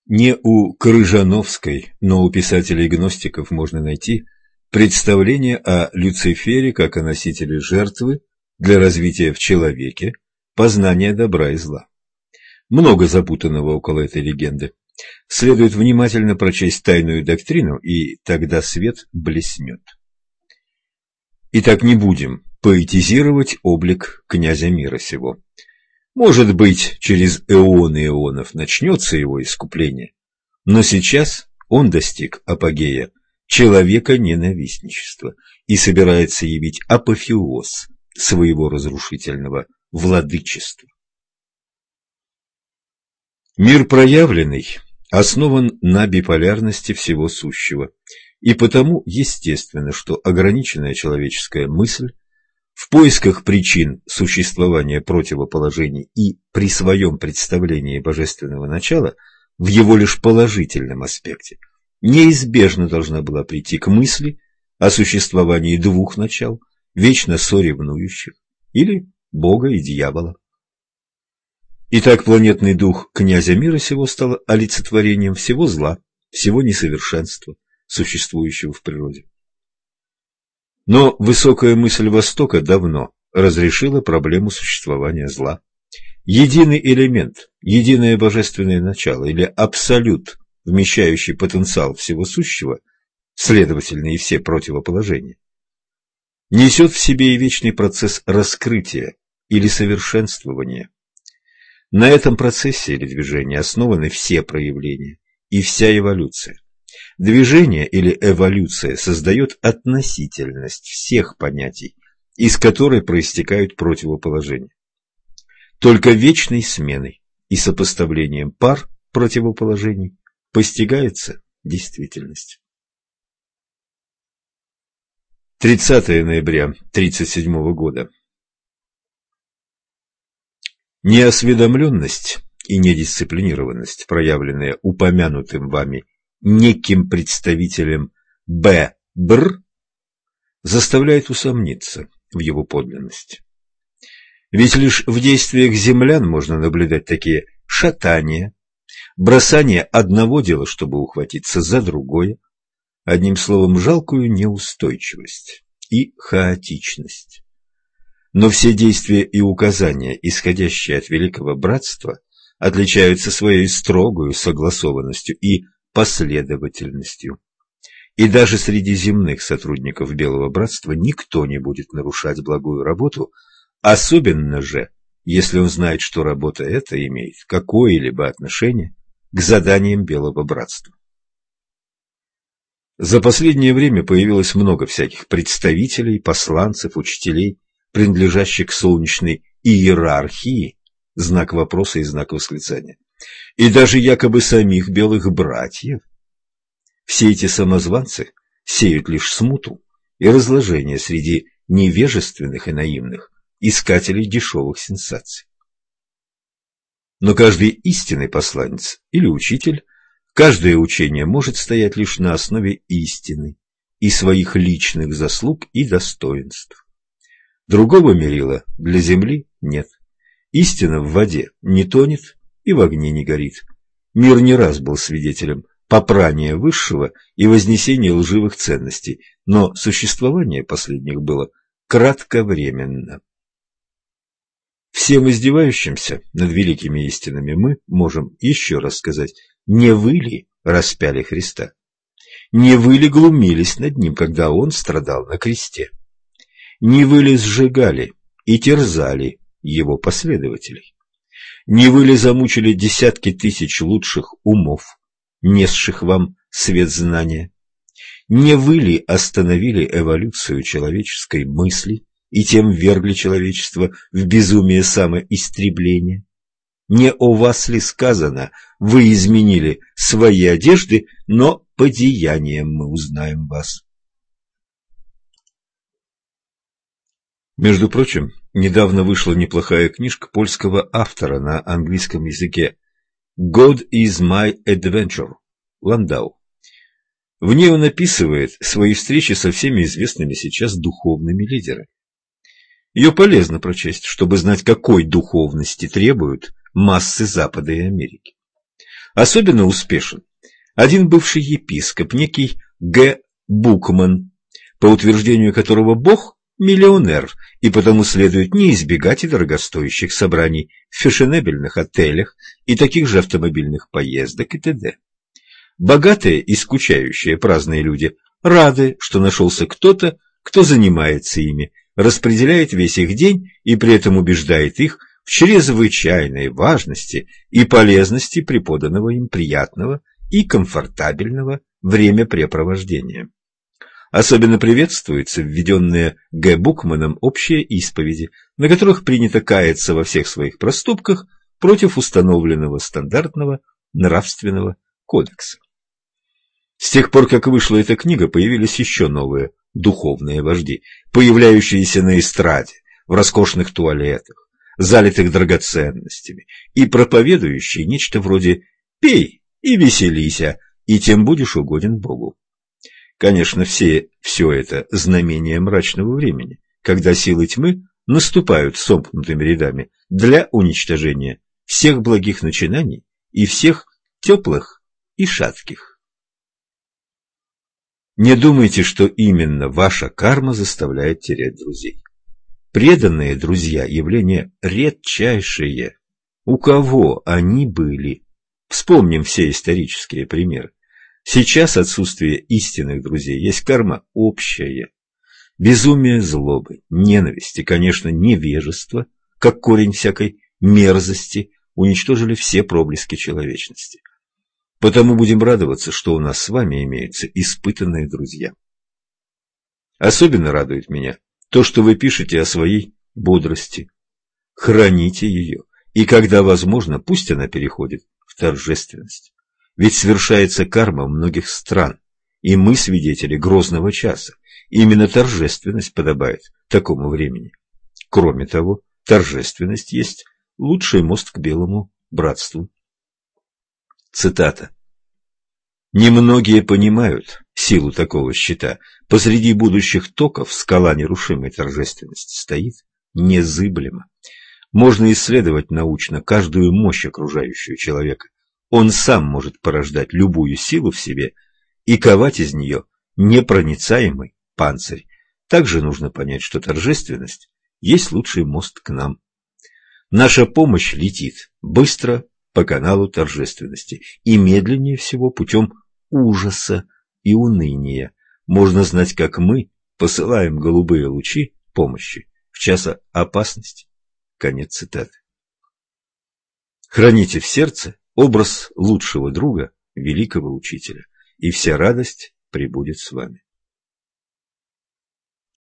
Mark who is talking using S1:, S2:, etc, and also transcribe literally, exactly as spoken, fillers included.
S1: Не у Крыжановской, но у писателей-гностиков можно найти представление о Люцифере как о носителе жертвы для развития в человеке познания добра и зла. Много запутанного около этой легенды. Следует внимательно прочесть тайную доктрину, и тогда свет блеснет. Итак, не будем поэтизировать облик князя мира сего. Может быть, через эоны эонов начнется его искупление, но сейчас он достиг апогея человека-ненавистничества и собирается явить апофеоз своего разрушительного владычества. Мир проявленный основан на биполярности всего сущего, и потому естественно, что ограниченная человеческая мысль в поисках причин существования противоположений и при своем представлении божественного начала в его лишь положительном аспекте неизбежно должна была прийти к мысли о существовании двух начал, вечно соревнующих, или Бога и дьявола. Итак, планетный дух князя мира сего стал олицетворением всего зла, всего несовершенства, существующего в природе. Но высокая мысль Востока давно разрешила проблему существования зла. Единый элемент, единое божественное начало или абсолют, вмещающий потенциал всего сущего, следовательно и все противоположения, несет в себе и вечный процесс раскрытия или совершенствования. На этом процессе или движении основаны все проявления и вся эволюция. Движение или эволюция создает относительность всех понятий, из которой проистекают противоположения. Только вечной сменой и сопоставлением пар противоположений постигается действительность. тридцатое ноября тысяча девятьсот тридцать седьмого года. Неосведомленность и недисциплинированность, проявленные упомянутым вами неким представителем Б-Бр, заставляет усомниться в его подлинности. Ведь лишь в действиях землян можно наблюдать такие шатания, бросание одного дела, чтобы ухватиться за другое, одним словом, жалкую неустойчивость и хаотичность. Но все действия и указания, исходящие от Великого Братства, отличаются своей строгою согласованностью и последовательностью. И даже среди земных сотрудников Белого Братства никто не будет нарушать благую работу, особенно же, если он знает, что работа эта имеет какое-либо отношение к заданиям Белого Братства. За последнее время появилось много всяких представителей, посланцев, учителей, принадлежащих к солнечной иерархии, знак вопроса и знак восклицания, и даже якобы самих белых братьев. Все эти самозванцы сеют лишь смуту и разложение среди невежественных и наивных искателей дешевых сенсаций. Но каждый истинный посланец или учитель, каждое учение может стоять лишь на основе истины и своих личных заслуг и достоинств. Другого мерила для земли нет. Истина в воде не тонет и в огне не горит. Мир не раз был свидетелем попрания высшего и вознесения лживых ценностей, но существование последних было кратковременно. Всем издевающимся над великими истинами мы можем еще раз сказать: не вы ли распяли Христа? Не вы ли глумились над ним, когда он страдал на кресте? Не вы ли сжигали и терзали его последователей? Не вы ли замучили десятки тысяч лучших умов, несших вам свет знания? Не вы ли остановили эволюцию человеческой мысли и тем ввергли человечество в безумие самоистребления? Не о вас ли сказано: вы изменили свои одежды, но по деяниям мы узнаем вас? Между прочим, недавно вышла неплохая книжка польского автора на английском языке «God is my adventure» Ландау. В ней он описывает свои встречи со всеми известными сейчас духовными лидерами. Ее полезно прочесть, чтобы знать, какой духовности требуют массы Запада и Америки. Особенно успешен один бывший епископ, некий Г. Букман, по утверждению которого Бог – миллионер, и потому следует не избегать и дорогостоящих собраний в фешенебельных отелях и таких же автомобильных поездок и т.д. Богатые и скучающие праздные люди рады, что нашелся кто-то, кто занимается ими, распределяет весь их день и при этом убеждает их в чрезвычайной важности и полезности преподанного им приятного и комфортабельного времяпрепровождения. Особенно приветствуются введенные Г. Букманом общие исповеди, на которых принято каяться во всех своих проступках против установленного стандартного нравственного кодекса. С тех пор, как вышла эта книга, появились еще новые духовные вожди, появляющиеся на эстраде, в роскошных туалетах, залитых драгоценностями, и проповедующие нечто вроде «пей и веселися, и тем будешь угоден Богу». Конечно, все, все это знамение мрачного времени, когда силы тьмы наступают сомкнутыми рядами для уничтожения всех благих начинаний и всех теплых и шатких. Не думайте, что именно ваша карма заставляет терять друзей. Преданные друзья – явление редчайшее. У кого они были? Вспомним все исторические примеры. Сейчас отсутствие истинных друзей есть карма общая. Безумие злобы, ненависти, конечно, невежество, как корень всякой мерзости, уничтожили все проблески человечности. Потому будем радоваться, что у нас с вами имеются испытанные друзья. Особенно радует меня то, что вы пишете о своей бодрости. Храните ее, и когда возможно, пусть она переходит в торжественность. Ведь свершается карма многих стран, и мы свидетели грозного часа. Именно торжественность подобает такому времени. Кроме того, торжественность есть лучший мост к белому братству. Цитата. «Немногие понимают силу такого щита. Посреди будущих токов скала нерушимой торжественности стоит незыблемо. Можно исследовать научно каждую мощь окружающего человека. Он сам может порождать любую силу в себе и ковать из нее непроницаемый панцирь. Также нужно понять, что торжественность есть лучший мост к нам. Наша помощь летит быстро по каналу торжественности и медленнее всего путем ужаса и уныния. Можно знать, как мы посылаем голубые лучи помощи в час опасности». Конец цитаты. Храните в сердце образ лучшего друга, великого учителя, и вся радость пребудет с вами.